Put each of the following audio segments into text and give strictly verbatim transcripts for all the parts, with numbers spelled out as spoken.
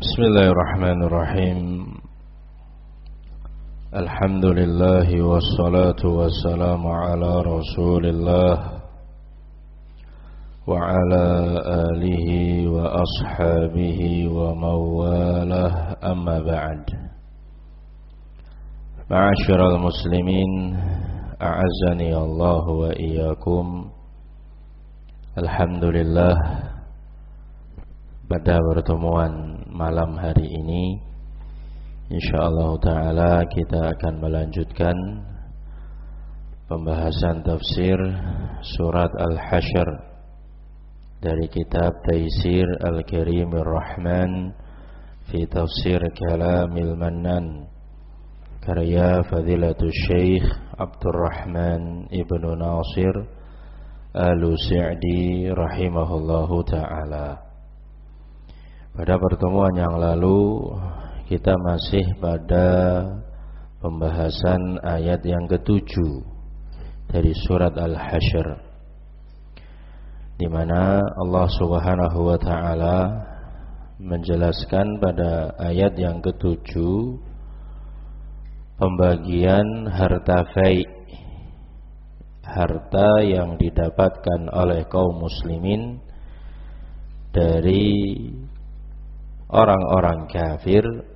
Bismillahirrahmanirrahim. Alhamdulillah wassalatu wassalamu ala Rasulillah wa ala alihi wa ashabihi wa mawalah, amma ba'd. Ma'asyiral muslimin, a'azzani Allah wa iyyakum. Alhamdulillah, pada pertemuan malam hari ini insyaallah ta'ala kita akan melanjutkan pembahasan tafsir surat Al-Hasyr dari kitab Taisir Al-Karimir Rahman fi Tafsir Kalamil Mannan karya Fadilatul Syekh Abdurrahman Ibnu Nasir Al-Sa'di rahimahullahu ta'ala. Pada pertemuan yang lalu kita masih pada pembahasan ayat yang ketujuh dari surat Al-Hasyr, di mana Allah Subhanahu wa ta'ala menjelaskan pada ayat yang ketujuh pembagian harta fai, harta yang didapatkan oleh kaum muslimin dari orang-orang kafir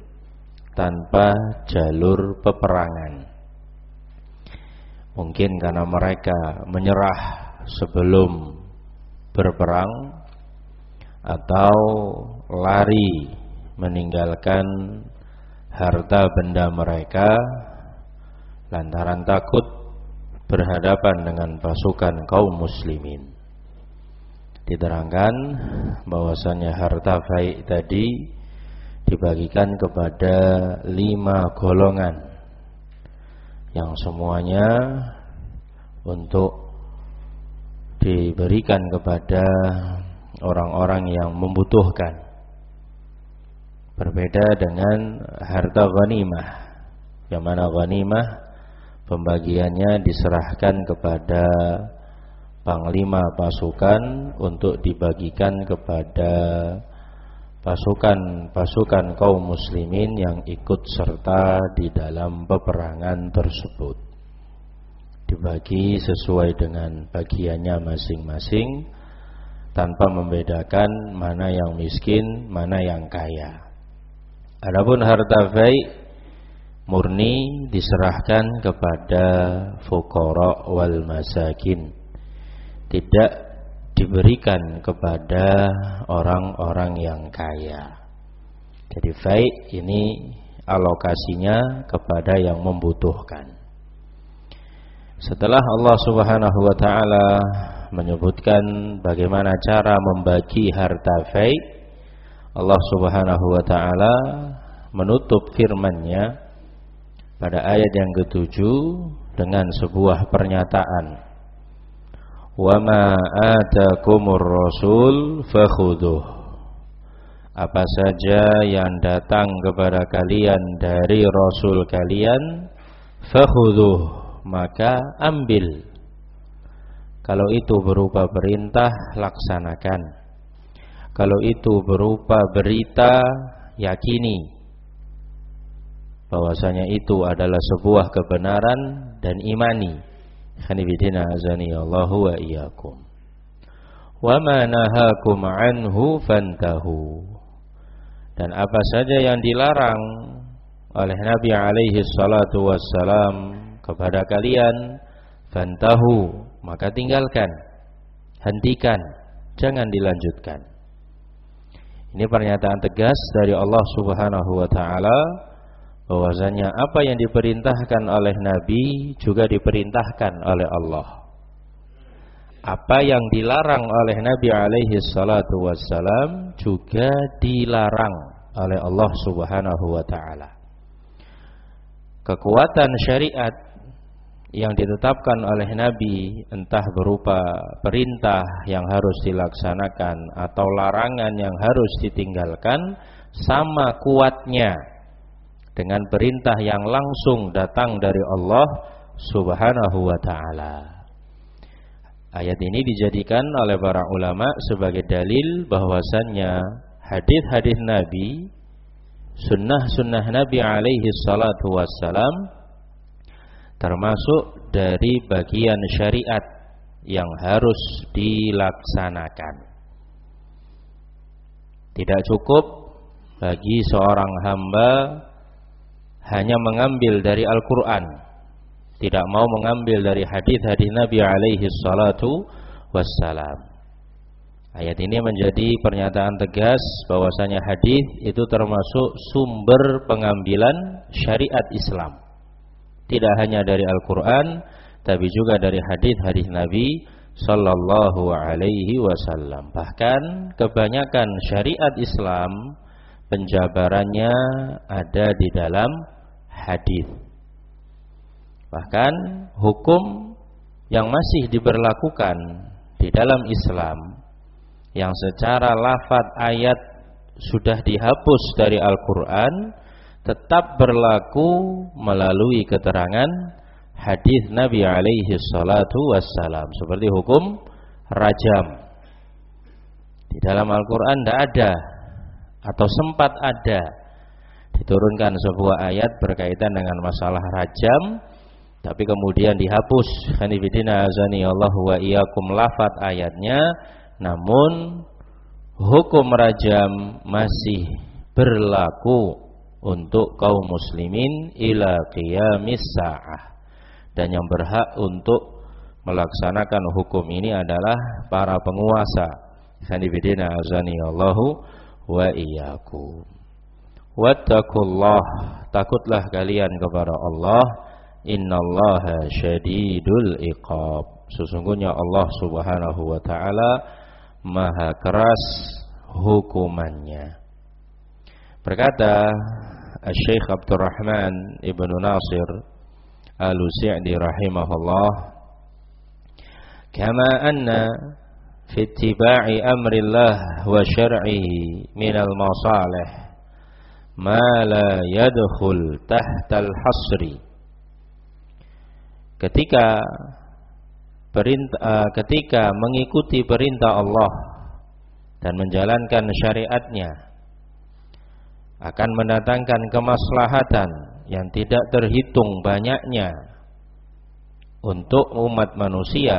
tanpa jalur peperangan. Mungkin karena mereka menyerah sebelum berperang atau lari meninggalkan harta benda mereka lantaran takut berhadapan dengan pasukan kaum muslimin. Diterangkan bahwasannya harta fai tadi dibagikan kepada lima golongan yang semuanya untuk diberikan kepada orang-orang yang membutuhkan. Berbeda dengan harta ghanimah, yang mana ghanimah pembagiannya diserahkan kepada panglima pasukan untuk dibagikan kepada pasukan-pasukan kaum muslimin yang ikut serta di dalam peperangan tersebut. Dibagi sesuai dengan bagiannya masing-masing tanpa membedakan mana yang miskin, mana yang kaya. Adapun harta fai murni diserahkan kepada fuqara wal masakin, tidak diberikan kepada orang-orang yang kaya. Jadi fai ini alokasinya kepada yang membutuhkan. Setelah Allah Subhanahu wa ta'ala menyebutkan bagaimana cara membagi harta fai, Allah Subhanahu wa ta'ala menutup firman-Nya pada ayat yang ketujuh dengan sebuah pernyataan, wa ma atakumur rasul fakhuduh. Apa saja yang datang kepada kalian dari rasul kalian, fakhuduh, maka ambil. Kalau itu berupa perintah, laksanakan. Kalau itu berupa berita, yakini bahwasanya itu adalah sebuah kebenaran dan imani. Khanibidina azani Allahu wa iyyakum. Wa ma nahakum anhu fantahu. Dan apa saja yang dilarang oleh Nabi alaihi salatu wassalam kepada kalian, fantahu, maka tinggalkan, hentikan, jangan dilanjutkan. Ini pernyataan tegas dari Allah Subhanahu wa ta'ala bahwasanya apa yang diperintahkan oleh Nabi juga diperintahkan oleh Allah. Apa yang dilarang oleh Nabi alaihi salatu wassalam juga dilarang oleh Allah Subhanahu wa ta'ala. Kekuatan syariat yang ditetapkan oleh Nabi, entah berupa perintah yang harus dilaksanakan atau larangan yang harus ditinggalkan, sama kuatnya dengan perintah yang langsung datang dari Allah Subhanahu wa ta'ala. Ayat ini dijadikan oleh para ulama sebagai dalil bahwasannya hadis-hadis Nabi sunnah-sunnah Nabi alaihi salatu wassalam termasuk dari bagian syariat yang harus dilaksanakan. Tidak cukup bagi seorang hamba hanya mengambil dari Al-Quran, tidak mau mengambil dari hadis-hadis Nabi alaihi salatu wassalam. Ayat ini menjadi pernyataan tegas bahwasanya hadis itu termasuk sumber pengambilan syariat Islam. Tidak hanya dari Al-Quran, tapi juga dari hadis-hadis Nabi sallallahu alaihi wasallam. Bahkan kebanyakan syariat Islam penjabarannya ada di dalam hadis. Bahkan hukum yang masih diberlakukan di dalam Islam yang secara lafaz ayat sudah dihapus dari Al-Quran tetap berlaku melalui keterangan hadis Nabi alaihi salatu wassalam, seperti hukum rajam. Di dalam Al-Quran tidak ada atau sempat ada diturunkan sebuah ayat berkaitan dengan masalah rajam, tapi kemudian dihapus. Hanifidina azani Allah wa iyyakum lafaz ayatnya, namun hukum rajam masih berlaku untuk kaum muslimin ila qiyamis sa'ah. Dan yang berhak untuk melaksanakan hukum ini adalah para penguasa. Hanifidina azani Allah wa iyyakum. Wattaqullah, takutlah kalian kepada Allah. Innallaha syadidul iqab. Sesungguhnya Allah Subhanahu wa taala maha keras hukumannya. Berkata Syekh Abdurrahman Ibnu Nasir Al-Sa'di rahimahullah, kama anna fi ittiba'i amrillah wa syar'ihi minal masalih ma la yadkhul tahtal hasri. Ketika perintah, ketika mengikuti perintah Allah dan menjalankan syariatnya akan mendatangkan kemaslahatan yang tidak terhitung banyaknya untuk umat manusia.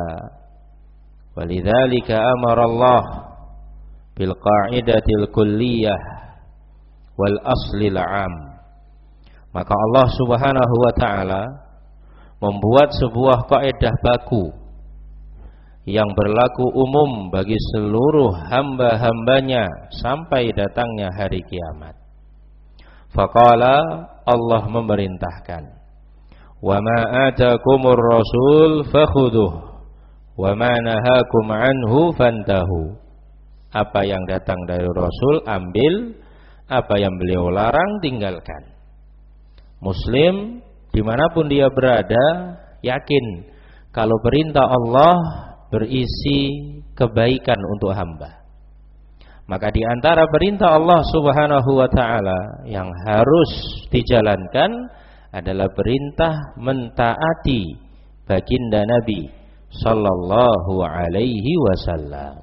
Walidzalika amara Allah bil qa'idatil kulliyah wal aslil 'am. Maka Allah Subhanahu wa taala membuat sebuah kaidah baku yang berlaku umum bagi seluruh hamba-hambanya sampai datangnya hari kiamat. Faqala, Allah memerintahkan, wa ma atakumur rasul fakhudhuh wa ma nahakum anhu fantahu. Apa yang datang dari Rasul ambil, apa yang beliau larang tinggalkan. Muslim dimanapun dia berada yakin kalau perintah Allah berisi kebaikan untuk hamba. Maka di antara perintah Allah Subhanahu wa taala yang harus dijalankan adalah perintah mentaati baginda Nabi sallallahu alaihi wasallam.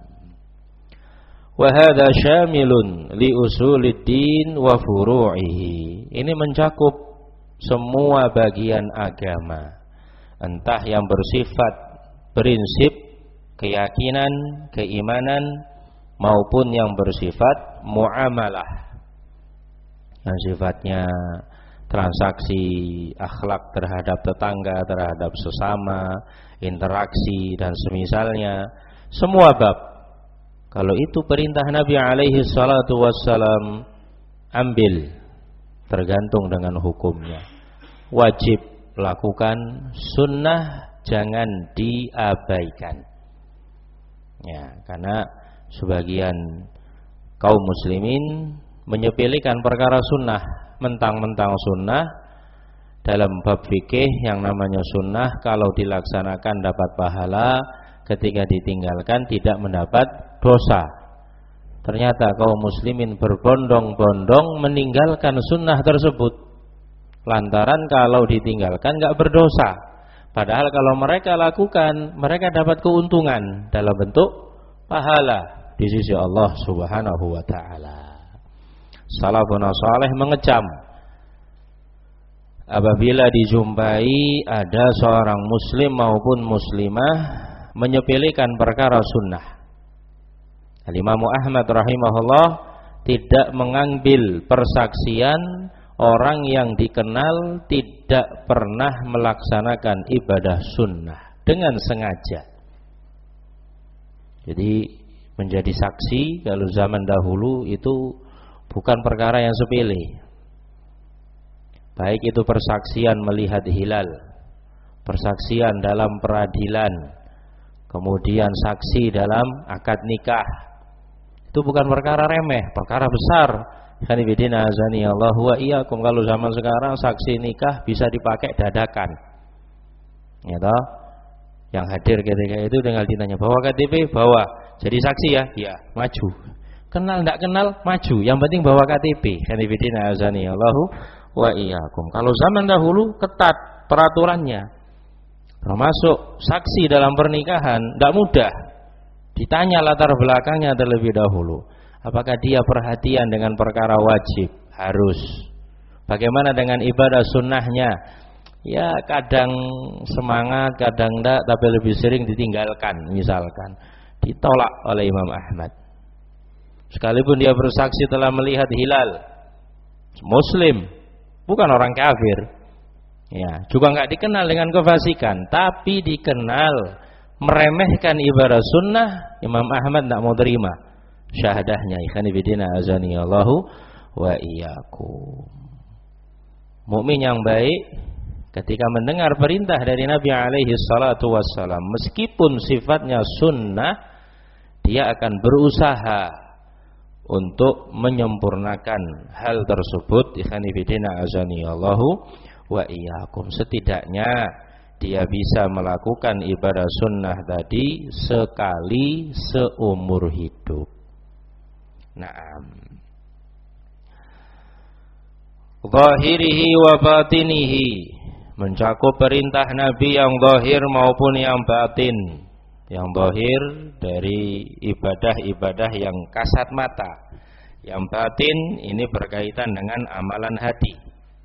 Wa hadza syamilun li usuliddin wa furu'ihi. Ini mencakup semua bagian agama, entah yang bersifat prinsip, keyakinan, keimanan, maupun yang bersifat muamalah, yang sifatnya transaksi, akhlak terhadap tetangga, terhadap sesama, interaksi dan semisalnya. Semua bab, kalau itu perintah Nabi alaihi salatu wassalam, ambil, tergantung dengan hukumnya. Wajib lakukan, sunnah jangan diabaikan. Ya, karena sebagian kaum muslimin menyepelekan perkara sunnah, mentang-mentang sunnah. Dalam bab fikih yang namanya sunnah, kalau dilaksanakan dapat pahala, ketika ditinggalkan tidak mendapat dosa. Ternyata kaum muslimin berbondong-bondong meninggalkan sunnah tersebut, lantaran kalau ditinggalkan gak berdosa. Padahal kalau mereka lakukan, mereka dapat keuntungan dalam bentuk pahala di sisi Allah Subhanahu wa ta'ala. salafun saleh mengecam apabila dijumpai ada seorang muslim maupun muslimah menyepelekan perkara sunnah. Al-Imam Ahmad rahimahullah tidak mengambil persaksian orang yang dikenal tidak pernah melaksanakan ibadah sunnah dengan sengaja. Jadi menjadi saksi kalau zaman dahulu itu bukan perkara yang sepele. Baik itu persaksian melihat hilal, persaksian dalam peradilan, kemudian saksi dalam akad nikah. Itu bukan perkara remeh, perkara besar. Khanifidina azani Allah wa iyyakum. Kalau zaman sekarang saksi nikah bisa dipakai dadakan. Ya toh? Yang hadir ketika itu tinggal ditanya, bawa K T P, bawa. Jadi saksi ya? Ya, maju. Kenal enggak kenal, maju. Yang penting bawa K T P. Khanifidina azani Allah wa iyyakum. Kalau zaman dahulu ketat peraturannya. Termasuk saksi dalam pernikahan enggak mudah. Ditanya latar belakangnya terlebih dahulu. Apakah dia perhatian dengan perkara wajib? Harus. Bagaimana dengan ibadah sunnahnya? Ya kadang semangat, kadang enggak, tapi lebih sering ditinggalkan. Misalkan ditolak oleh Imam Ahmad. Sekalipun dia bersaksi telah melihat hilal, muslim, bukan orang kafir. Ya, juga enggak dikenal dengan kefasikan, tapi dikenal meremehkan ibadah sunnah, Imam Ahmad enggak mau terima syahadahnya. Ikhwan fillah azani Allahu wa iyyakum. Mukmin yang baik ketika mendengar perintah dari Nabi alaihi salatu wassalam, meskipun sifatnya sunnah, dia akan berusaha untuk menyempurnakan hal tersebut. Ikhwan fillah azani Allahu wa iyyakum. Setidaknya dia bisa melakukan ibadah sunnah tadi sekali seumur hidup. Naam. Zahirihi wa batinihi, mencakup perintah Nabi yang zahir maupun yang batin. Yang zahir dari ibadah-ibadah yang kasat mata. Yang batin ini berkaitan dengan amalan hati.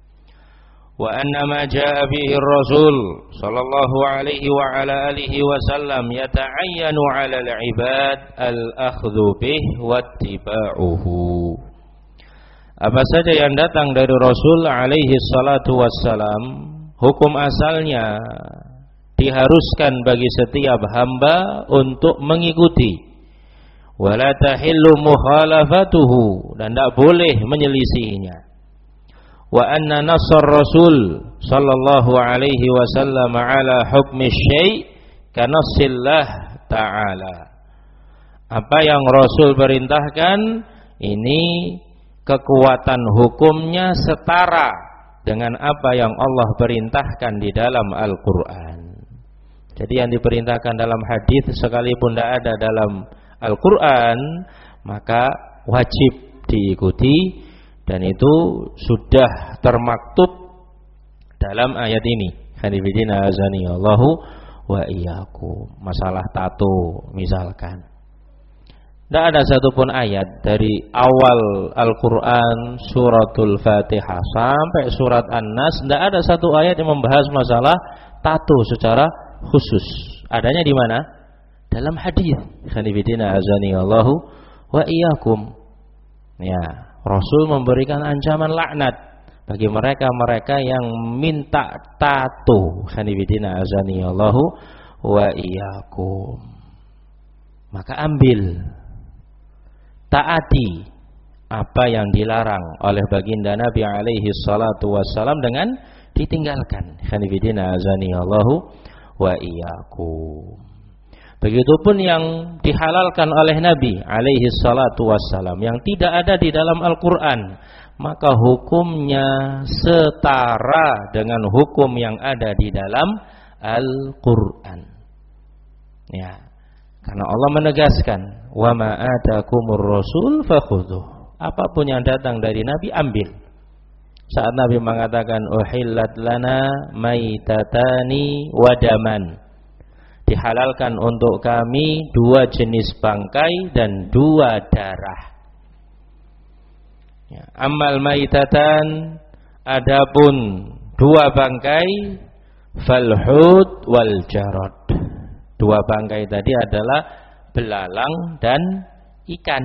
Wa anna ma jaa bihi ar-rasul sallallahu alaihi wa ala alihi wasallam yata'ayyanu 'ala al-'ibad al-akhdhu bih wa ittiba'uhu. Apa saja yang datang dari Rasul alaihi salatu wassalam, hukum asalnya diharuskan bagi setiap hamba untuk mengikuti. Wa la tahillu mukhalafatuhu, dan tidak boleh menyelisihinya. Wa anna nasr Rasul sallallahu alaihi wasallam ala hukmi syai' kanassillah ta'ala. Apa yang Rasul perintahkan ini kekuatan hukumnya setara dengan apa yang Allah perintahkan di dalam Al-Qur'an. Jadi yang diperintahkan dalam hadis sekalipun tidak ada dalam Al-Qur'an, maka wajib diikuti. Dan itu sudah termaktub dalam ayat ini. Hanifidina azani Allahu wa iyyakum. Masalah tato misalkan, tidak ada satupun ayat dari awal Al-Quran suratul Fatihah sampai surat An-Nas, tidak ada satu ayat yang membahas masalah tato secara khusus. Adanya di mana? Dalam hadis. Hanifidina azani Allahu wa iyyakum. Ya, Rasul memberikan ancaman laknat bagi mereka-mereka yang minta tato. Khanifidina azani Allahu wa iyyakum. Maka ambil, taati apa yang dilarang oleh baginda Nabi alaihi salatu wassalam dengan ditinggalkan. Khanifidina azani Allahu wa iyyakum. Begitupun yang dihalalkan oleh Nabi alaihi salatu wassalam yang tidak ada di dalam Al-Quran, maka hukumnya setara dengan hukum yang ada di dalam Al-Quran. Ya, karena Allah menegaskan, wa ma atakumur rasul fakhudhuh. Apapun yang datang dari Nabi, ambil. Saat Nabi mengatakan uhillat lana maitatani wadaman, dihalalkan untuk kami dua jenis bangkai dan dua darah. Ya, ammal maitatan, adapun dua bangkai, falhut wal jarad. Dua bangkai tadi adalah belalang dan ikan.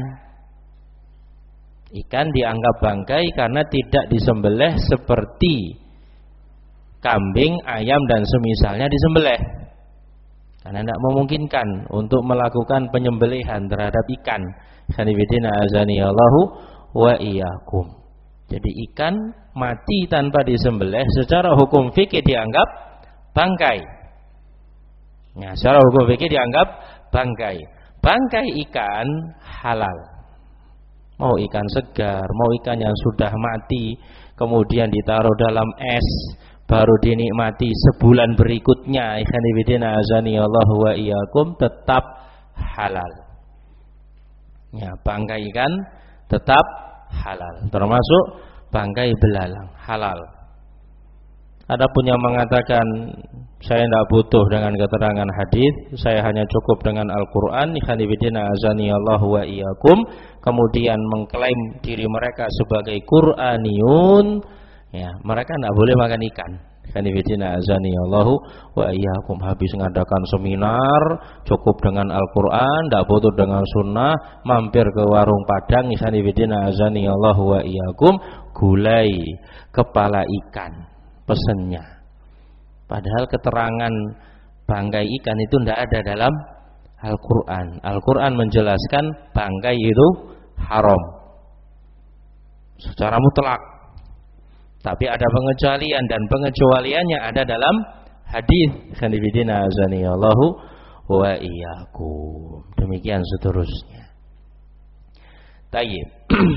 Ikan dianggap bangkai karena tidak disembelih seperti kambing, ayam dan semisalnya disembelih. Karena tidak memungkinkan untuk melakukan penyembelihan terhadap ikan. Khanifidina azani Allahu wa iyyakum. Jadi ikan mati tanpa disembelih secara hukum fikih dianggap bangkai. Nah, secara hukum fikih dianggap bangkai. Bangkai ikan halal. Mau ikan segar, mau ikan yang sudah mati, kemudian ditaruh dalam es, baru dinikmati sebulan berikutnya, ikhwan fillah azani Allah wa iyyakum, tetap halal. Ya, bangkai ikan tetap halal, termasuk bangkai belalang halal. Adapun yang mengatakan saya tidak butuh dengan keterangan hadis, saya hanya cukup dengan Al-Qur'an, ikhwan fillah azani Allah wa iyyakum, kemudian mengklaim diri mereka sebagai Qur'aniyun, ya, mereka tidak boleh makan ikan. Khanifidina azani Allahu wa iyyakum, habis mengadakan seminar cukup dengan Al-Qur'an, tidak butuh dengan sunnah, mampir ke warung Padang, khanifidina azani Allahu wa iyyakum, gulai kepala ikan pesennya. Padahal keterangan bangkai ikan itu tidak ada dalam Al-Qur'an. Al-Qur'an menjelaskan bangkai itu haram secara mutlak. Tapi ada pengecualian, dan pengecualiannya ada dalam hadis. Khanifidina azani Allahu wa iyyakum. Demikian seterusnya. Tayyib.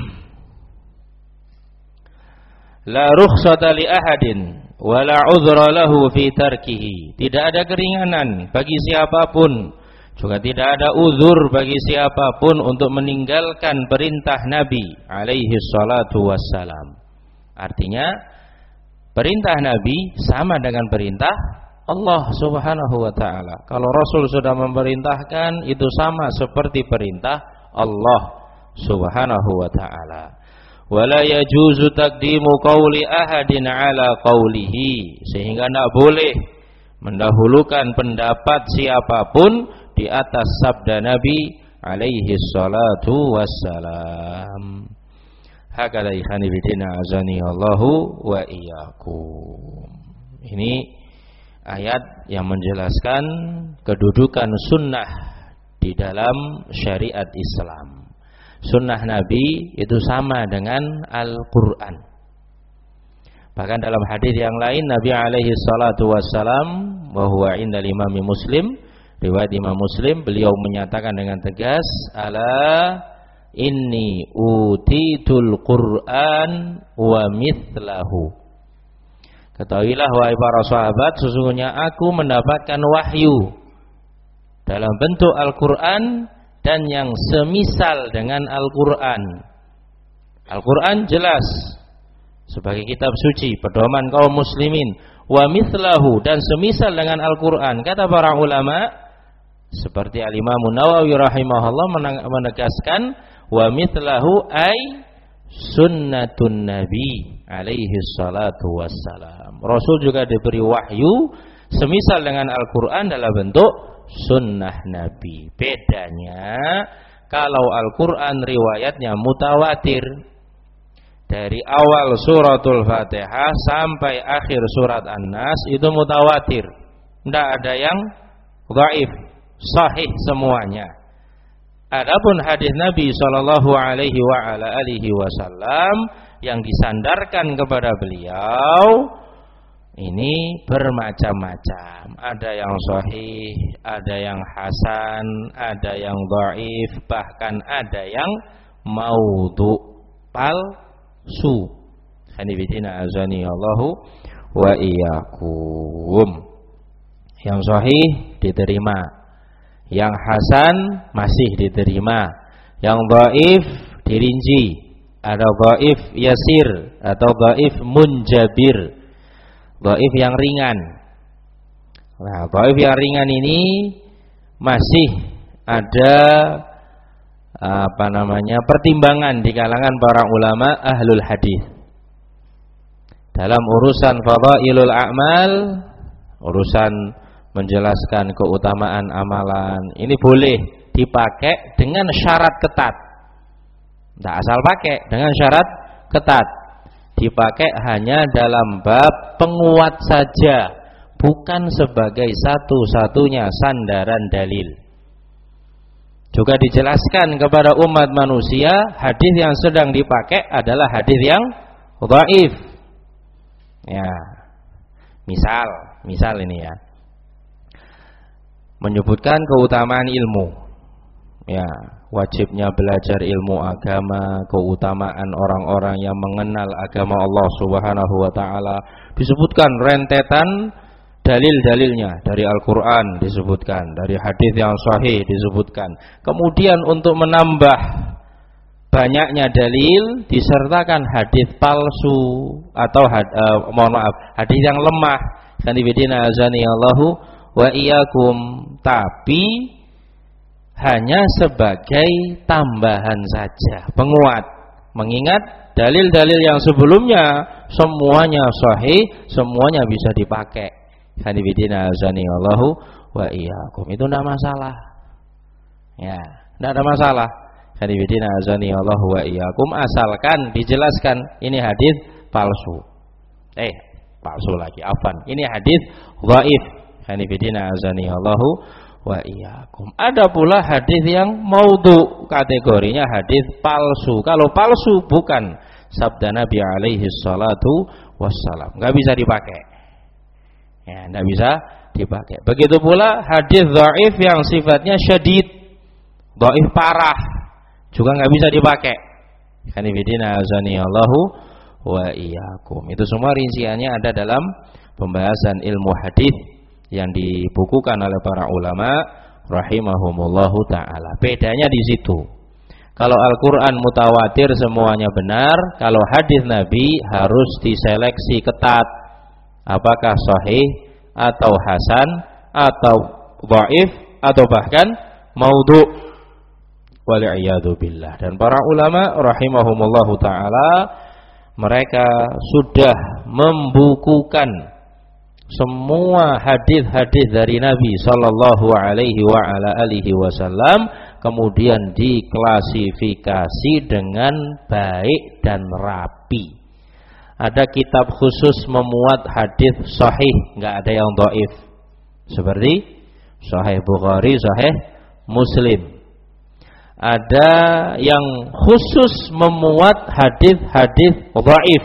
La rukhsata li ahadin wa la udhra lahu fi tarkihi. Tidak ada keringanan bagi siapapun, juga tidak ada uzur bagi siapapun untuk meninggalkan perintah Nabi alaihi salatu wassalam. Artinya perintah Nabi sama dengan perintah Allah subhanahu wa ta'ala. Kalau Rasul sudah memerintahkan, itu sama seperti perintah Allah subhanahu wa ta'ala. Wala yajuzu taqdimu qawli ahadin ala qawlihi, sehingga tidak boleh mendahulukan pendapat siapapun di atas sabda Nabi alaihi salatu wassalam. Hakala ikhani bidina azani Allahu wa iyyakum. Ini ayat yang menjelaskan kedudukan sunnah di dalam syariat Islam. Sunnah Nabi itu sama dengan Al-Quran. Bahkan dalam hadis yang lain Nabi alaihi salatu wassalam, wa huwa inda Imam Muslim, riwayat Imam Muslim, beliau menyatakan dengan tegas, ala inni utitul Qur'an wa mithlahu. Ketahuilah wahai para sahabat, sesungguhnya aku mendapatkan wahyu dalam bentuk Al-Qur'an dan yang semisal dengan Al-Qur'an. Al-Qur'an jelas sebagai kitab suci, pedoman kaum muslimin, wa mithlahu, dan semisal dengan Al-Qur'an. Kata para ulama seperti Al-Imam Nawawi rahimahullah menegaskan, wa mithlahu ay sunnatun Nabi alaihi salatu wassalam. Rasul juga diberi wahyu semisal dengan Al-Qur'an dalam bentuk sunnah Nabi. Bedanya kalau Al-Qur'an riwayatnya mutawatir, dari awal suratul Fatihah sampai akhir surat An-Nas itu mutawatir, tidak ada yang dhaif, sahih semuanya. Adapun hadis Nabi sallallahu alaihi wa ala alihi wasallam yang disandarkan kepada beliau ini bermacam-macam. Ada yang sahih, ada yang hasan, ada yang dhaif, bahkan ada yang maudhu, palsu. Hanifidina azani Allahu wa iyyakum. Yang sahih diterima, yang hasan masih diterima, yang dhaif dirinci. Ada dhaif yasir atau dhaif munjabir, dhaif yang ringan. Nah, dhaif yang ringan ini masih ada apa namanya pertimbangan di kalangan para ulama ahlul hadis. Dalam urusan fadhailul a'mal, urusan menjelaskan keutamaan amalan, ini boleh dipakai dengan syarat ketat. Tidak asal pakai, dengan syarat ketat. Dipakai hanya dalam bab penguat saja, bukan sebagai satu-satunya sandaran dalil. Juga dijelaskan kepada umat manusia, hadis yang sedang dipakai adalah hadis yang dhaif. Ya. Misal, misal ini ya. Menyebutkan keutamaan ilmu. Ya, wajibnya belajar ilmu agama, keutamaan orang-orang yang mengenal agama Allah Subhanahu wa taala. Disebutkan rentetan dalil-dalilnya dari Al-Qur'an, disebutkan dari hadis yang sahih, disebutkan. Kemudian untuk menambah banyaknya dalil disertakan hadis palsu atau had, uh, mohon maaf, hadis yang lemah. Kanibidina azani Allahu wa iyyakum, tapi hanya sebagai tambahan saja, penguat. Mengingat dalil-dalil yang sebelumnya semuanya sahih, semuanya bisa dipakai. Kanibidina azani Allahu wa iyyakum. Itu tidak masalah. Ya, tidak ada masalah. Kanibidina azani Allahu wa iyyakum, asalkan dijelaskan ini hadis palsu. Eh, palsu lagi, afan. Ini hadis dhaif. Kanibidina azani Allahu wa iyyakum. Ada pula hadis yang maudhu, kategorinya hadis palsu. Kalau palsu bukan sabda Nabi alaihi salatu wassalam, enggak bisa dipakai. Ya, enggak bisa dipakai. Begitu pula hadis dhaif yang sifatnya syadid, dhaif parah, juga enggak bisa dipakai. Kanibidina azani Allahu wa iyyakum. Itu semua rinciannya ada dalam pembahasan ilmu hadis yang dibukukan oleh para ulama rahimahumullahu taala. Bedanya di situ. Kalau Al-Qur'an mutawatir semuanya benar, kalau hadis Nabi harus diseleksi ketat. Apakah sahih atau hasan atau dhaif atau bahkan maudhu. Wal'iyadu billah. Dan para ulama rahimahumullahu taala, mereka sudah membukukan semua hadis-hadis dari Nabi sallallahu alaihi wa ala alihi wasallam, kemudian diklasifikasi dengan baik dan rapi. Ada kitab khusus memuat hadis sahih, enggak ada yang dhaif. Seperti Sahih Bukhari, Sahih Muslim. Ada yang khusus memuat hadis-hadis dhaif,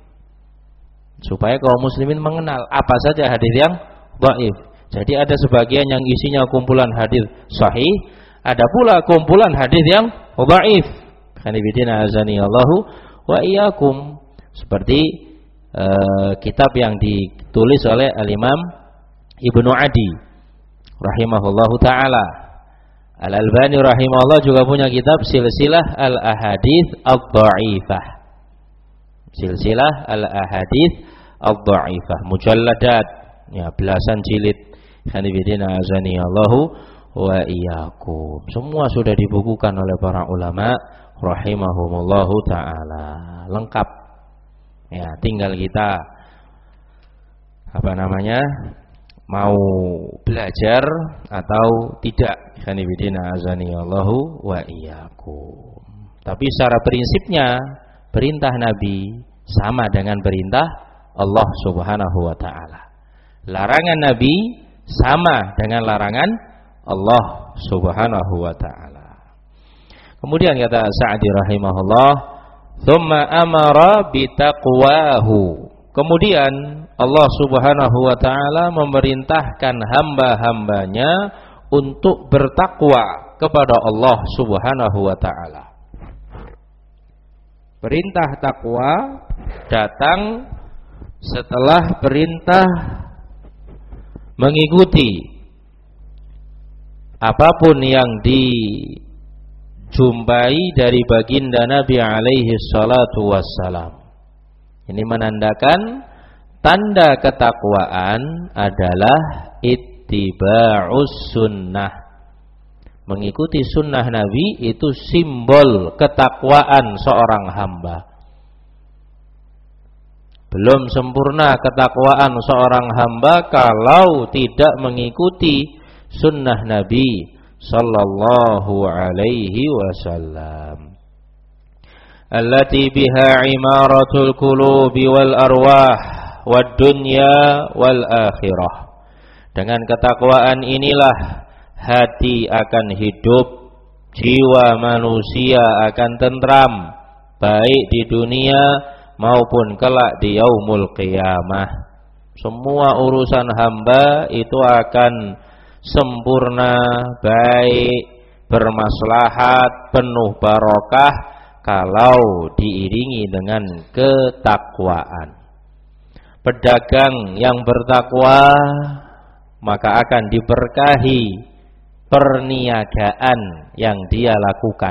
supaya kaum muslimin mengenal apa saja hadis yang dhaif. Jadi ada sebagian yang isinya kumpulan hadis sahih, ada pula kumpulan hadis yang dhaif. Kanibidina azani Allahu wa iyyakum. Seperti uh, kitab yang ditulis oleh Al-Imam Ibnu Adi rahimahullahu taala. Al-Albani rahimahullah juga punya kitab Silsilah Al-Ahadits Ad-Dha'ifah. Silsilah Al-Ahadits Ad-Dha'ifah, mujalladat, ya, belasan jilid. Kanibidina azani Allahu wa iyyakum. Semua sudah dibukukan oleh para ulama rahimahumullahu taala, lengkap. Ya, tinggal kita apa namanya? Mau belajar atau tidak. Kanibidina azani Allahu wa iyyakum. Tapi secara prinsipnya perintah Nabi sama dengan perintah Allah Subhanahu wa taala. Larangan Nabi sama dengan larangan Allah Subhanahu wa taala. Kemudian kata Sa'di rahimahullah, "Tsumma amara bitaqwahu." Kemudian Allah Subhanahu wa taala memerintahkan hamba-hambanya untuk bertakwa kepada Allah Subhanahu wa taala. Perintah takwa datang setelah perintah mengikuti apapun yang dijumpai dari baginda Nabi alaihi salatu wassalam. Ini menandakan tanda ketakwaan adalah ittiba'us sunnah, Mengikuti sunnah Nabi itu simbol ketakwaan seorang hamba. Belum sempurna ketakwaan seorang hamba kalau tidak mengikuti sunnah Nabi sallallahu alaihi wasallam. Allati biha imaratul qulubi wal arwah wad dunya wal akhirah. Dengan ketakwaan inilah hati akan hidup, jiwa manusia akan tentram, baik di dunia maupun kelak di yaumul qiyamah. Semua urusan hamba itu akan sempurna, baik, bermaslahat, penuh barokah kalau diiringi dengan ketakwaan. Pedagang yang bertakwa maka akan diberkahi perniagaan yang dia lakukan.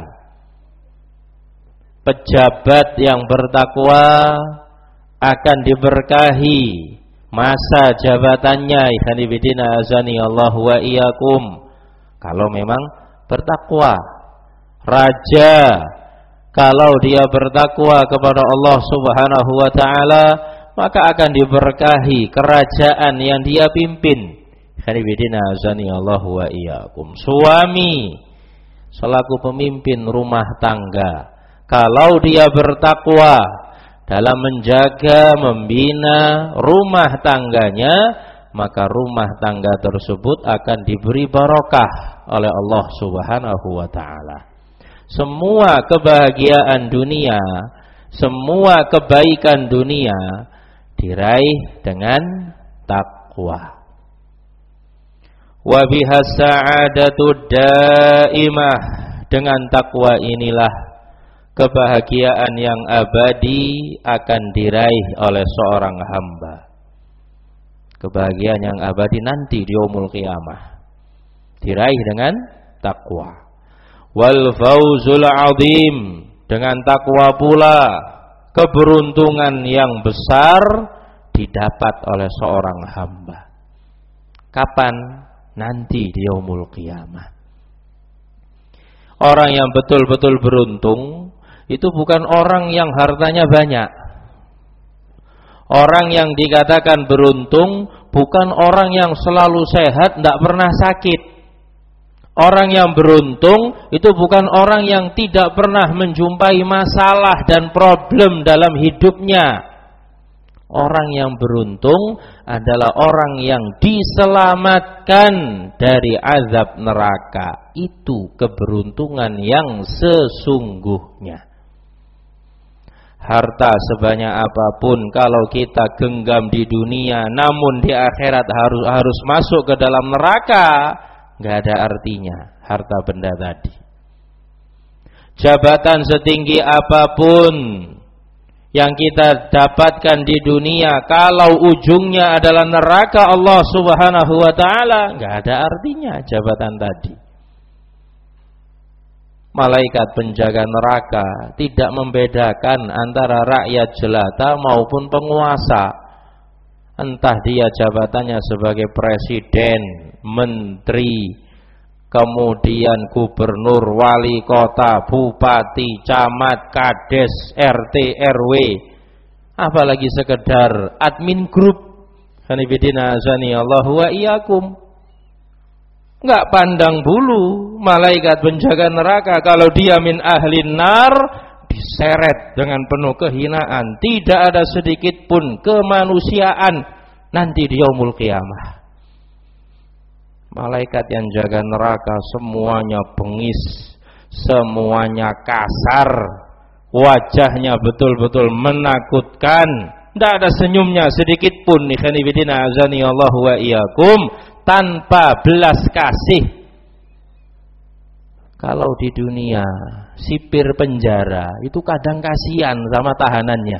Pejabat yang bertakwa akan diberkahi masa jabatannya. Ikhwanifidina azani Allah wa iyyakum, kalau memang bertakwa. Raja kalau dia bertakwa kepada Allah Subhanahu wa taala, maka akan diberkahi kerajaan yang dia pimpin. Khanibidina azani Allah wa iyyakum. Suami selaku pemimpin rumah tangga, kalau dia bertakwa dalam menjaga, membina rumah tangganya, maka rumah tangga tersebut akan diberi barokah oleh Allah Subhanahu wa taala. Semua kebahagiaan dunia, semua kebaikan dunia diraih dengan takwa. Wa biha sa'adatu daimah, dengan takwa inilah kebahagiaan yang abadi akan diraih oleh seorang hamba. Kebahagiaan yang abadi nanti di yaumul qiyamah diraih dengan takwa. Wal fauzul azim, dengan takwa pula keberuntungan yang besar didapat oleh seorang hamba. Kapan? Nanti di yaumul qiyamah. Orang yang betul-betul beruntung itu bukan orang yang hartanya banyak. Orang yang dikatakan beruntung bukan orang yang selalu sehat, tidak pernah sakit. Orang yang beruntung itu bukan orang yang tidak pernah menjumpai masalah dan problem dalam hidupnya. Orang yang beruntung adalah orang yang diselamatkan dari azab neraka. Itu keberuntungan yang sesungguhnya. Harta sebanyak apapun kalau kita genggam di dunia, namun di akhirat harus harus masuk ke dalam neraka, nggak ada artinya harta benda tadi. Jabatan setinggi apapun yang kita dapatkan di dunia, kalau ujungnya adalah neraka Allah Subhanahu wa taala, enggak ada artinya jabatan tadi. Malaikat penjaga neraka tidak membedakan antara rakyat jelata maupun penguasa. Entah dia jabatannya sebagai presiden, menteri, kemudian gubernur, wali kota, bupati, camat, kades, R T, R W, apalagi sekedar admin grup. Hanifidina azani Allah wa iyyakum. Enggak pandang bulu malaikat penjaga neraka, kalau dia min ahlin nar diseret dengan penuh kehinaan, tidak ada sedikit pun kemanusiaan nanti di yaumul qiyamah. Malaikat yang jaga neraka semuanya bengis, semuanya kasar, wajahnya betul-betul menakutkan, tidak ada senyumnya sedikit pun. Ikhwanifidina azani Allah wa iyyakum, tanpa belas kasih. Kalau di dunia sipir penjara itu kadang kasihan sama tahanannya.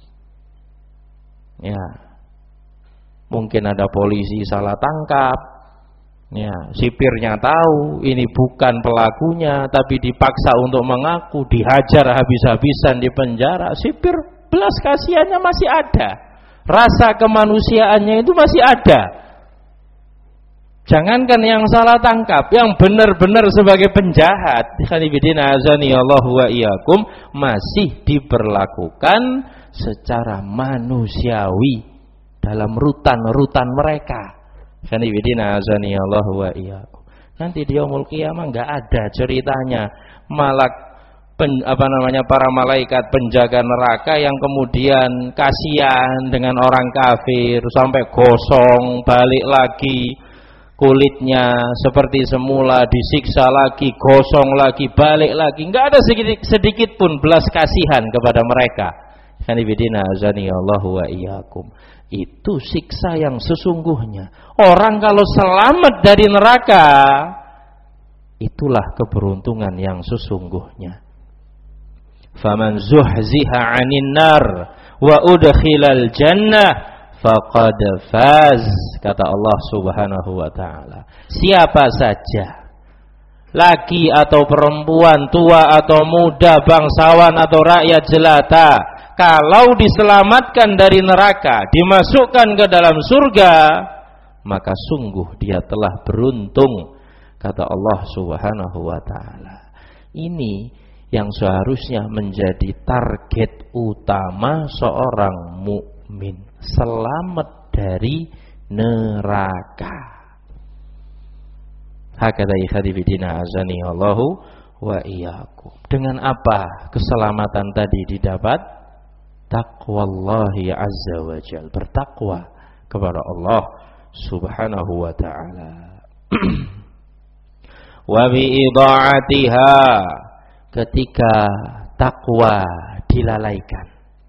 Ya, mungkin ada polisi salah tangkap. Ya, sipirnya tahu ini bukan pelakunya, tapi dipaksa untuk mengaku, dihajar habis-habisan di penjara. Sipir belas kasihannya masih ada, rasa kemanusiaannya itu masih ada. Jangankan yang salah tangkap, yang benar-benar sebagai penjahat, khanibidina azani Allah wa iyyakum, masih diperlakukan secara manusiawi dalam rutan-rutan mereka. Khanibidina azani Allah wa iyyakum. Nanti di yaumul qiyamah enggak ada ceritanya malak pen, apa namanya para malaikat penjaga neraka yang kemudian kasihan dengan orang kafir sampai gosong balik lagi. Kulitnya seperti semula, disiksa lagi, gosong lagi, balik lagi. Enggak ada sedikit, sedikit pun belas kasihan kepada mereka. Khanibidina azani Allah wa iyyakum. Itu siksa yang sesungguhnya. Orang kalau selamat dari neraka, itulah keberuntungan yang sesungguhnya. Faman zuhziha 'anil nar wa udkhilal jannah faqad faz, kata Allah Subhanahu wa taala. Siapa saja, laki atau perempuan, tua atau muda, bangsawan atau rakyat jelata, kalau diselamatkan dari neraka, dimasukkan ke dalam surga, maka sungguh dia telah beruntung, kata Allah Subhanahu wa taala. Ini yang seharusnya menjadi target utama seorang mukmin, selamat dari neraka. Hakadha ikhadibidina azani Allahu wa iyyakum. Dengan apa keselamatan tadi didapat? Taqwallahi azza wa jal, bertakwa kepada Allah Subhanahu wa ta'ala. Wa bi idha'atiha, ketika takwa dilalaikan,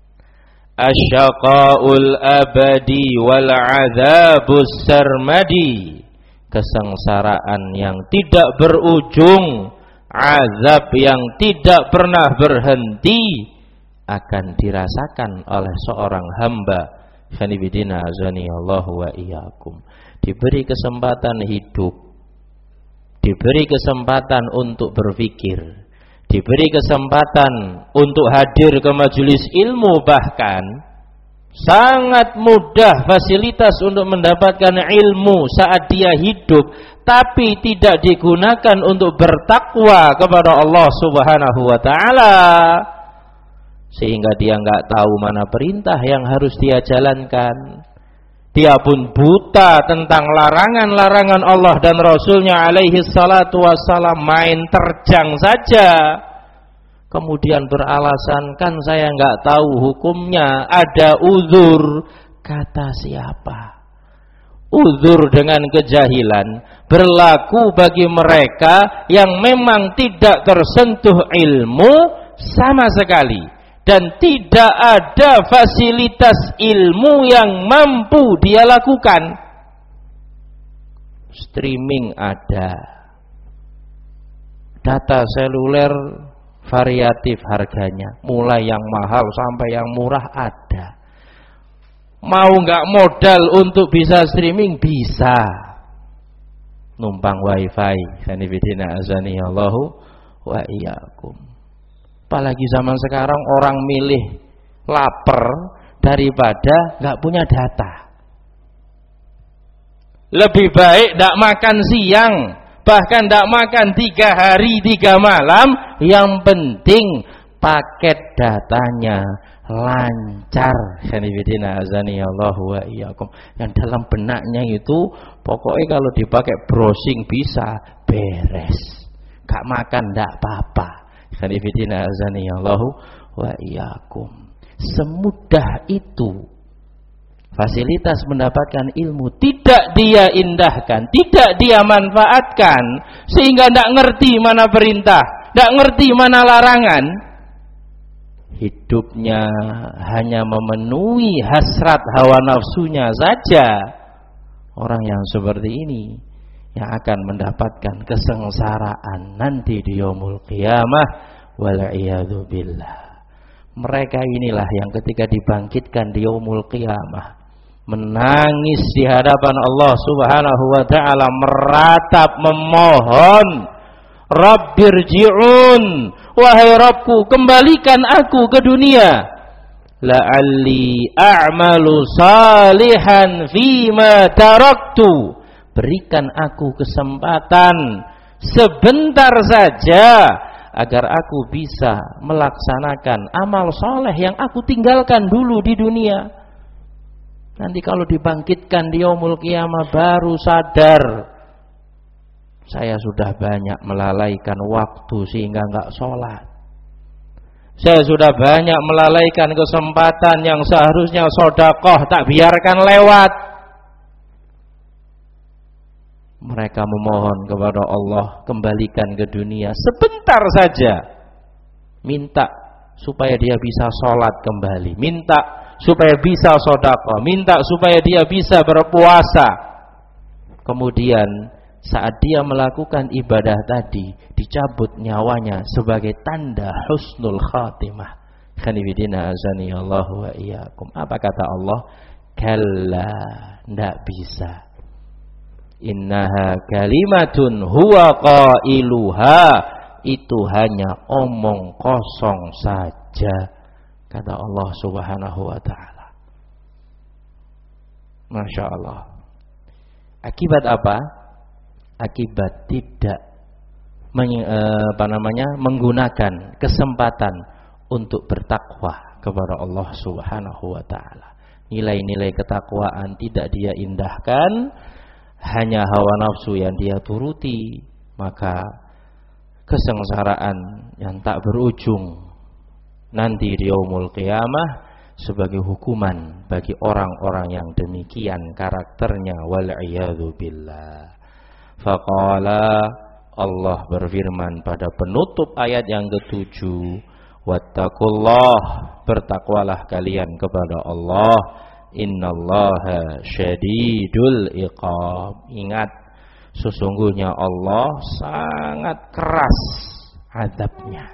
asyaqaul abadi wal adzabus sarmadi, kesengsaraan yang tidak berujung, azab yang tidak pernah berhenti akan dirasakan oleh seorang hamba. Khanibidina azani Allah wa iyyakum. Diberi kesempatan hidup, diberi kesempatan untuk berpikir, diberi kesempatan untuk hadir ke majelis ilmu, bahkan sangat mudah fasilitas untuk mendapatkan ilmu saat dia hidup, tapi tidak digunakan untuk bertakwa kepada Allah Subhanahu wa taala, sehingga dia enggak tahu mana perintah yang harus dia jalankan. Dia pun buta tentang larangan-larangan Allah dan Rasulnya alaihi salatu wassalam, main terjang saja. Kemudian beralasan, kan saya enggak tahu hukumnya, ada uzur. Kata siapa? Uzur dengan kejahilan berlaku bagi mereka yang memang tidak tersentuh ilmu sama sekali, dan tidak ada fasilitas ilmu yang mampu dia lakukan. Streaming ada, data seluler variatif harganya, mulai yang mahal sampai yang murah ada. Mau nggak modal untuk bisa streaming, bisa. Numpang wifi. Khanibidina azani Allahu wa iyyakum. Apalagi zaman sekarang orang milih lapar daripada nggak punya data. Lebih baik tidak makan siang, bahkan tidak makan tiga hari tiga malam, yang penting paket datanya lancar. Khanibidina azani Allah wa iyyakum. Yang dalam benaknya itu pokoknya kalau dipakai browsing bisa beres, gak makan tidak apa-apa. Khanibidina azani Allah wa iyyakum. Semudah itu fasilitas mendapatkan ilmu tidak dia indahkan, tidak dia manfaatkan, sehingga tidak ngerti mana perintah, tidak ngerti mana larangan. Hidupnya hanya memenuhi hasrat hawa nafsunya saja. Orang yang seperti ini yang akan mendapatkan kesengsaraan nanti di yaumul qiyamah, wal'iyadu billah. Mereka inilah yang ketika dibangkitkan di yaumul qiyamah menangis di hadapan Allah Subhanahu wa taala, meratap memohon, Rabbirji'un, wahai Rabbku, kembalikan aku ke dunia, la'alli a'malu salihan fima taraktu, berikan aku kesempatan sebentar saja agar aku bisa melaksanakan amal soleh yang aku tinggalkan dulu di dunia. Nanti kalau dibangkitkan di yaumul qiyamah baru sadar, saya sudah banyak melalaikan waktu sehingga enggak sholat. Saya sudah banyak melalaikan kesempatan yang seharusnya sedekah tak biarkan lewat. Mereka memohon kepada Allah, kembalikan ke dunia sebentar saja. Minta supaya dia bisa sholat kembali, minta supaya bisa sedekah, minta supaya dia bisa berpuasa. Kemudian saat dia melakukan ibadah tadi, dicabut nyawanya sebagai tanda husnul khatimah. Khanifidina azani Allah wa iyyakum. Apa kata Allah? Kalla, tidak bisa. Innaha kalimatun huwa qailuha, itu hanya omong kosong saja, kata Allah Subhanahu wa taala. Masya Allah. Akibat apa? Akibat tidak meng, apa namanya, menggunakan kesempatan untuk bertakwa kepada Allah Subhanahu wa taala. Nilai-nilai ketakwaan tidak dia indahkan, hanya hawa nafsu yang dia turuti, maka kesengsaraan yang tak berujung nanti di yaumul qiyamah sebagai hukuman bagi orang-orang yang demikian karakternya, wal iyadzu billah. Faqala, Allah berfirman pada penutup ayat yang ketujuh, wattaqullah, bertakwalah kalian kepada Allah, innallaha syadidul iqab. Ingat, sesungguhnya Allah sangat keras azabnya.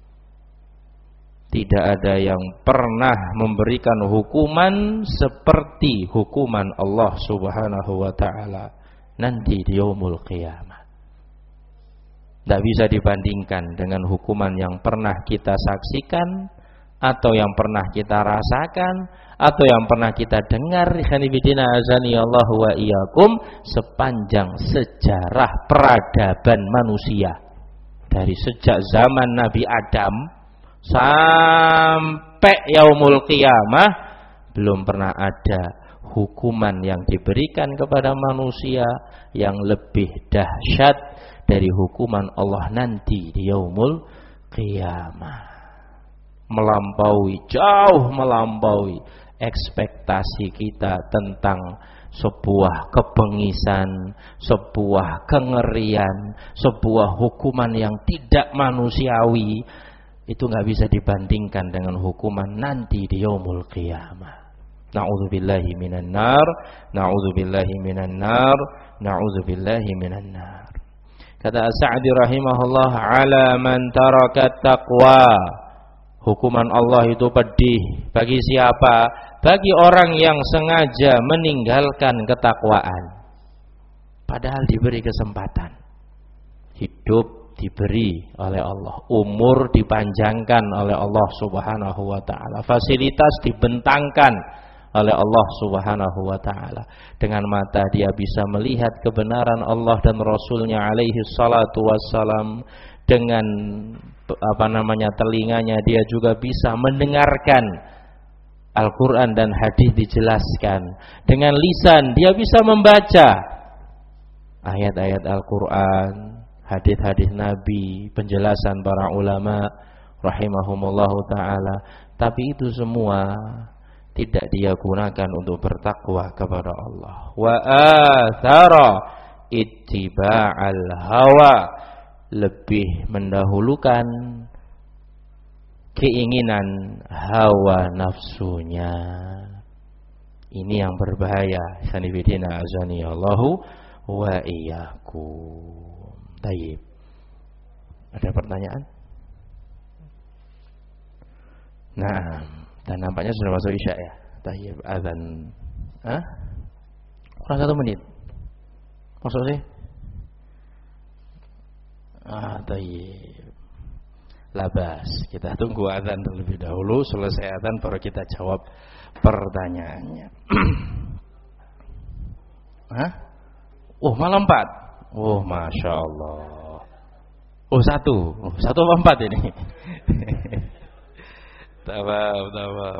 Tidak ada yang pernah memberikan hukuman seperti hukuman Allah Subhanahu wa taala nanti di yaumul qiyamah. Tidak bisa dibandingkan dengan hukuman yang pernah kita saksikan, atau yang pernah kita rasakan, atau yang pernah kita dengar. Khanifidina azani Allah wa iyyakum, sepanjang sejarah peradaban manusia, dari sejak zaman Nabi Adam sampai yaumul qiyamah, belum pernah ada hukuman yang diberikan kepada manusia yang lebih dahsyat dari hukuman Allah nanti di yaumul qiyamah. Melampaui, jauh melampaui ekspektasi kita tentang sebuah kebengisan, sebuah kengerian, sebuah hukuman yang tidak manusiawi. Itu nggak bisa dibandingkan dengan hukuman nanti di yaumul qiyamah. Na'udzubillahi minan nar, na'udzubillahi minan nar, na'udzubillahi minan nar. Kata As-Sa'di rahimahullah, ala man taraka taqwa, hukuman Allah itu pedih bagi siapa? Bagi orang yang sengaja meninggalkan ketakwaan. Padahal diberi kesempatan, hidup diberi oleh Allah, umur dipanjangkan oleh Allah Subhanahu wa taala, fasilitas dibentangkan oleh Allah Subhanahu wa taala. Dengan mata dia bisa melihat kebenaran Allah dan Rasulnya alaihi salatu wassalam. Dengan apa namanya telinganya dia juga bisa mendengarkan Al-Quran dan hadis dijelaskan. Dengan lisan dia bisa membaca ayat-ayat Al-Quran, hadis-hadis Nabi, penjelasan para ulama rahimahumullahu ta'ala. Tapi itu semua tidak dia gunakan untuk bertakwa kepada Allah. Wa athara ittiba'al hawa, lebih mendahulukan keinginan hawa nafsunya. Ini yang berbahaya. Sanibidina azani Allahu wa iyyakum. Tayyib. Ada pertanyaan? Nah, dan nampaknya sudah masuk isya ya. Tayyib, azan. Hah? Kurang satu menit. Masuk sih? Ah, tayyib. Labas. Kita tunggu azan terlebih dahulu. Selesai azan baru kita jawab pertanyaannya. Hah? Oh, malah empat. Oh, masya Allah. Oh, satu. Oh, satu apa empat ini? Tamam, tamam.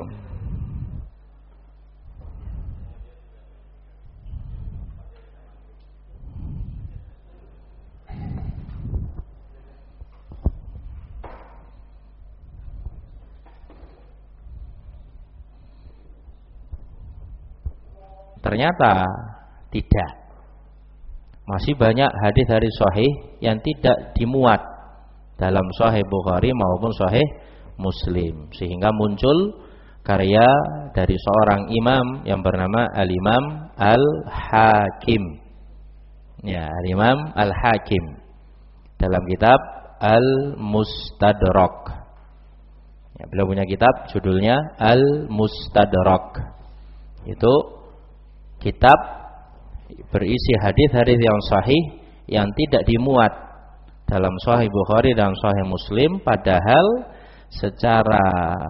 Ternyata tidak. Masih banyak hadis-hadis sahih yang tidak dimuat dalam Sahih Bukhari maupun Sahih Muslim, sehingga muncul karya dari seorang imam yang bernama Al-Imam Al-Hakim. Ya, Al-Imam Al-Hakim dalam kitab Al-Mustadrak. Ya, beliau punya kitab judulnya Al-Mustadrak. Itu kitab berisi hadis-hadis yang sahih yang tidak dimuat dalam Sahih Bukhari dan Sahih Muslim, padahal secara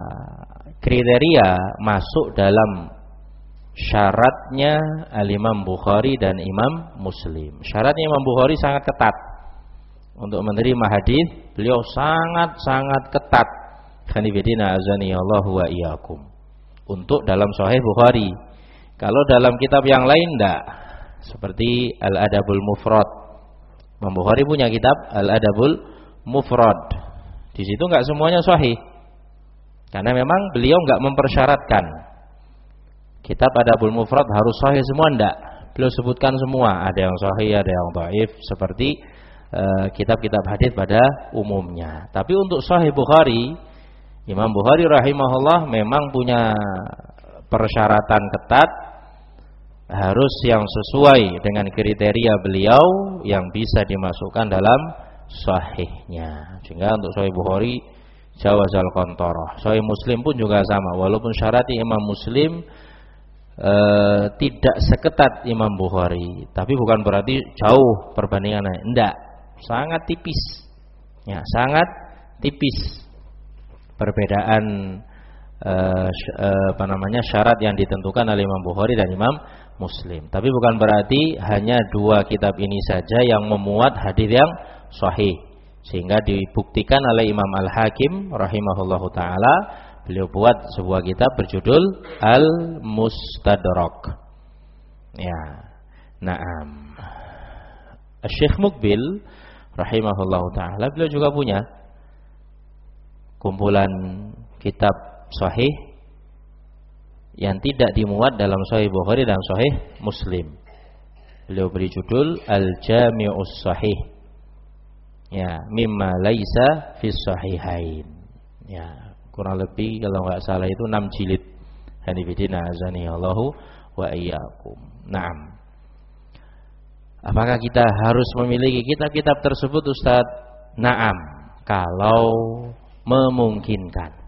kriteria masuk dalam syaratnya Al-Imam Bukhari dan Imam Muslim. Syaratnya Imam Bukhari sangat ketat untuk menerima hadis, beliau sangat-sangat ketat. Khanifidina azani Allah wa iyyakum. Untuk dalam Sahih Bukhari. Kalau dalam kitab yang lain enggak. Seperti Al-Adabul Mufrad. Imam Bukhari punya kitab Al-Adabul Mufrad. Di situ enggak semuanya sahih. Karena memang beliau enggak mempersyaratkan kitab Adabul Mufrad harus sahih semua, enggak. Beliau sebutkan semua, ada yang sahih, ada yang dhaif, seperti uh, kitab-kitab hadis pada umumnya. Tapi untuk Sahih Bukhari, Imam Bukhari rahimahullah memang punya persyaratan ketat, harus yang sesuai dengan kriteria beliau yang bisa dimasukkan dalam sahihnya. Sehingga untuk Sahih Bukhari jawazal qantara. Sahih Muslim pun juga sama, walaupun syaratnya Imam Muslim e, tidak seketat Imam Bukhari, tapi bukan berarti jauh perbandingannya. Enggak, sangat tipis. Ya, sangat tipis perbedaan e, e, apa namanya syarat yang ditentukan oleh Imam Bukhari dan Imam Muslim. Tapi bukan berarti hanya dua kitab ini saja yang memuat hadis yang sahih, sehingga dibuktikan oleh Imam Al-Hakim rahimahullahu taala, beliau buat sebuah kitab berjudul Al-Mustadrak. Ya. Naam. Syekh Muqbil rahimahullahu taala beliau juga punya kumpulan kitab sahih yang tidak dimuat dalam Sahih Bukhari dan Sahih Muslim. Beliau beri judul Al-Jami'us Sahih. Ya, mimma laisa fis sahihain. Ya, kurang lebih kalau enggak salah itu enam jilid. Hanifidina azani Allahu wa iyyakum. Naam. Apakah kita harus memiliki kitab-kitab tersebut, Ustaz? Naam, kalau memungkinkan.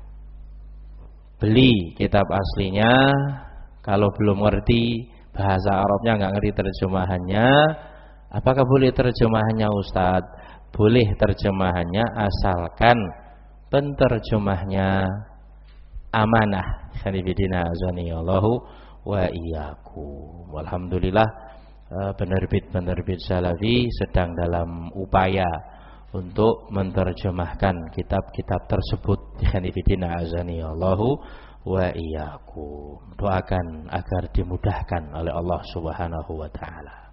Beli kitab aslinya, kalau belum ngerti bahasa Arabnya, enggak ngerti terjemahannya, apakah boleh terjemahannya, Ustaz? Boleh terjemahannya asalkan penterjemahnya amanah. Khanifidina azani Allahu wa iyyakum. Alhamdulillah penerbit-penerbit Salafi sedang dalam upaya untuk menerjemahkan kitab-kitab tersebut. Khanifidina azani Allahu wa iyyakum. Doakan agar dimudahkan oleh Allah Subhanahu wa taala.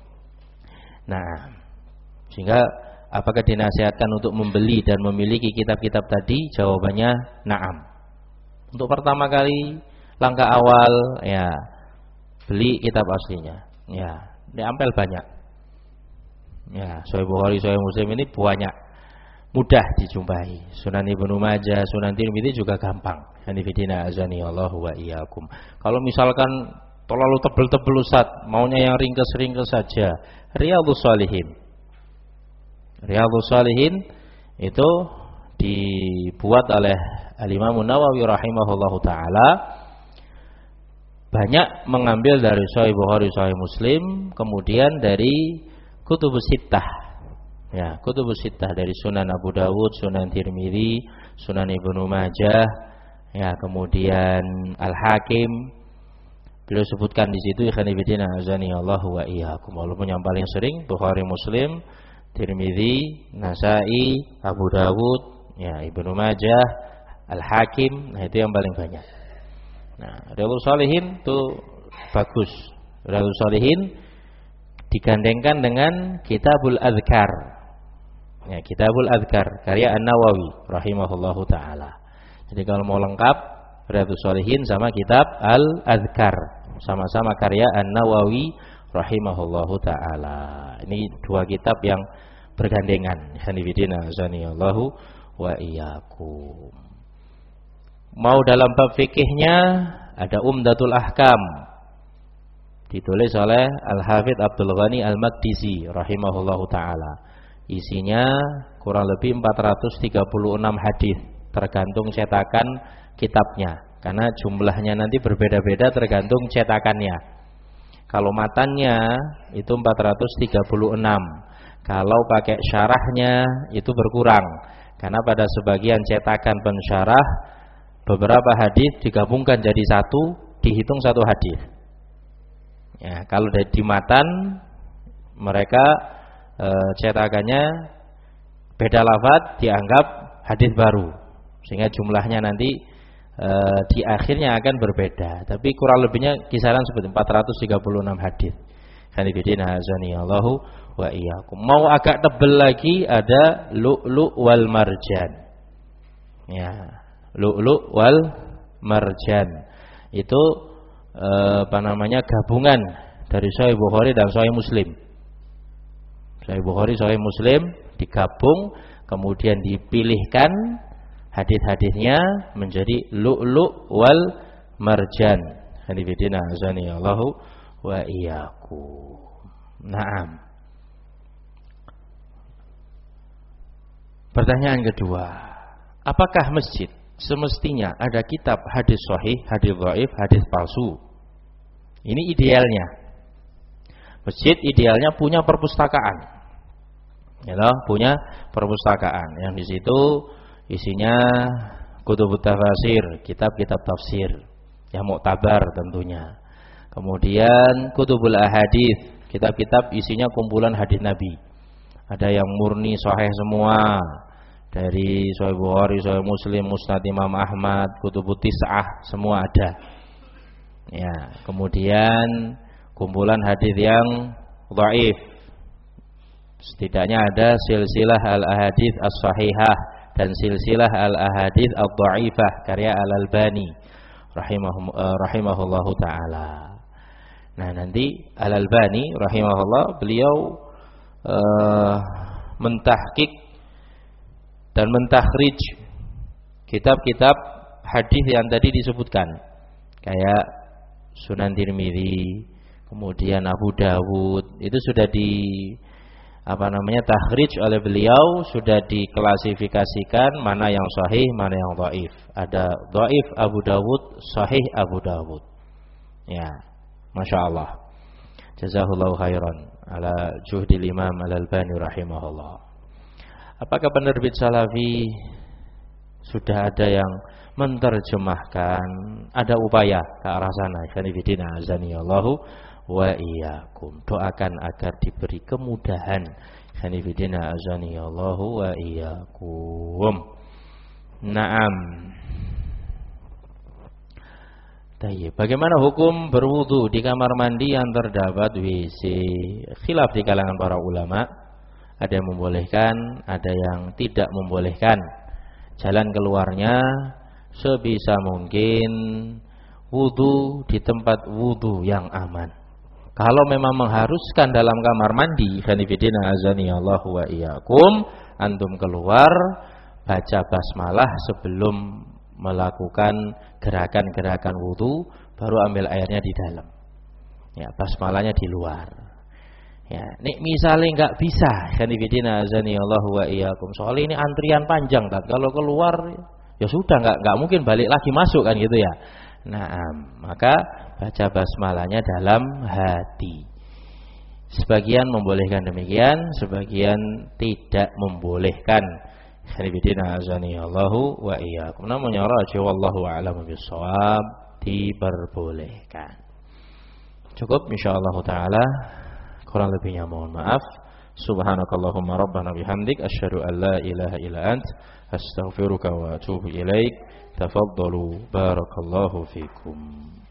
Nah, sehingga apakah dinasihatkan untuk membeli dan memiliki kitab-kitab tadi? Jawabannya na'am. Untuk pertama kali, langkah awal, ya, beli kitab aslinya. Ya, diampel banyak. Ya, Sahih Bukhari, Sahih Muslim ini banyak, mudah dijumpai. Sunan Ibnu Majah, Sunan Tirmidzi juga gampang. Hanifidina azani Allahu wa iyyakum. Kalau misalkan terlalu tebel-tebel Ustaz, maunya yang ringkes-ringkes saja, Riyadhus Shalihin. Riyadhus Shalihin itu dibuat oleh Al-Imam Nawawi rahimahullahu taala, banyak mengambil dari Sahih Bukhari, Sahih Muslim, kemudian dari Kutubus Sittah. Ya, Kutubus Sittah dari Sunan Abu Dawud, Sunan Tirmidzi, Sunan Ibnu Majah, ya, kemudian Al-Hakim, Beliau sebutkan di situ ikhwan fillah azani Allah wa iyyakum. Walaupun yang paling sering Bukhari, Muslim, Tirmidzi, Nasa'i, Abu Dawud, ya Ibnu Majah, Al-Hakim, nah itu yang paling banyak. Nah, Riyadhus Shalihin itu bagus. Riyadhus Shalihin digandengkan dengan Kitabul Adzkar. Ya, Kitabul Adzkar karya An-Nawawi rahimahullahu taala. Jadi kalau mau lengkap Riyadhus Shalihin sama kitab Al-Adzkar, sama-sama karya An-Nawawi rahimahullahu taala. Ini dua kitab yang bergandengan. Hanifidina azanillahu wa iyyakum. Mau dalam bab fikihnya ada Umdatul Ahkam ditulis oleh Al-Hafidz Abdul Ghani Al-Maqdisi rahimahullahu taala. Isinya kurang lebih empat ratus tiga puluh enam hadis, tergantung cetakan kitabnya. Karena jumlahnya nanti berbeda-beda tergantung cetakannya. Kalau matannya itu empat ratus tiga puluh enam. Kalau pakai syarahnya itu berkurang. Karena pada sebagian cetakan pensyarah beberapa hadis digabungkan jadi satu, dihitung satu hadis. Ya, kalau di matan mereka e, cetakannya beda lafaz dianggap hadis baru. Sehingga jumlahnya nanti e, di akhirnya akan berbeda. Tapi kurang lebihnya kisaran seperti empat ratus tiga puluh enam hadis. Hanifidina azanillahu wa iyyakum. Mau agak tebel lagi ada Lu'lu' wal Marjan. Ya, Lu'lu' wal Marjan. Itu eh, apa namanya gabungan dari Sahih Bukhari dan Sahih Muslim. Sahih Bukhari, Sahih Muslim digabung, kemudian dipilihkan hadis-hadisnya menjadi Lu'lu' wal Marjan. Hanifidina azanillahu wa iyyakum. Naam. Pertanyaan kedua, apakah masjid semestinya ada kitab hadis sahih, hadis dhaif, hadis palsu? Ini idealnya. Masjid idealnya punya perpustakaan. Ya loh, punya perpustakaan yang di situ isinya kutubut tafsir, kitab-kitab tafsir yang muktabar tentunya. Kemudian kutubul ahadits, kitab-kitab isinya kumpulan hadis Nabi. Ada yang murni sahih semua, dari Sahih Bukhari, Sahih Muslim, Musnad Imam Ahmad, kutubut tis'ah semua ada. Ya, kemudian kumpulan hadis yang dhaif. Setidaknya ada silsilah al-ahadits as-sahihah dan silsilah al-ahadits ad-dhaifah karya Al-Albani rahimahum, uh, rahimahullahu taala. Nah, nanti Al-Albani rahimahullah beliau uh, mentahqiq dan mentakhrij kitab-kitab hadis yang tadi disebutkan, kayak Sunan Tirmidzi, kemudian Abu Dawud, itu sudah di apa namanya takhrij oleh beliau, sudah diklasifikasikan mana yang sahih, mana yang dhaif. Ada dhaif Abu Dawud, sahih Abu Dawud. Ya, Masya Allah. Jazahullahu khairan ala juhdil Imam Al-Albani rahimahullah. Apakah penerbit Salafi sudah ada yang menerjemahkan, ada upaya ke arah sana? Khanifidina azanillahu wa iyyakum. Doakan agar diberi kemudahan. Khanifidina azanillahu wa iyyakum. Naam. Tayyib. Bagaimana hukum berwudu di kamar mandi yang terdapat W C? Khilaf di kalangan para ulama. Ada yang membolehkan, ada yang tidak membolehkan. Jalan keluarnya sebisa mungkin wudu di tempat wudu yang aman. Kalau memang mengharuskan dalam kamar mandi, khanifidina azanillahu wa iyyakum, antum keluar baca basmalah sebelum melakukan gerakan-gerakan wudu, baru ambil airnya di dalam. Ya, basmalahnya di luar. Ya, nek misalnya nggak bisa, khanifidina azanillahu wa iyyakum. Soalnya ini antrian panjang, kan? Kalau keluar ya sudah nggak nggak mungkin balik lagi masuk kan gitu ya. Nah, maka baca basmalahnya dalam hati. Sebagian membolehkan demikian, sebagian tidak membolehkan. Khanifidina azanillahu wa iyyakum. Namun ya rajih wallahu a'lam bishawab, diperbolehkan. Cukup insyaallah taala. Kurang lebihnya mohon maaf. Subhanakallahumma rabbana bihamdik asyhadu an la ilaha illa ant astaghfiruka wa atubu ilaik. Tafaddalu barakallahu fikum.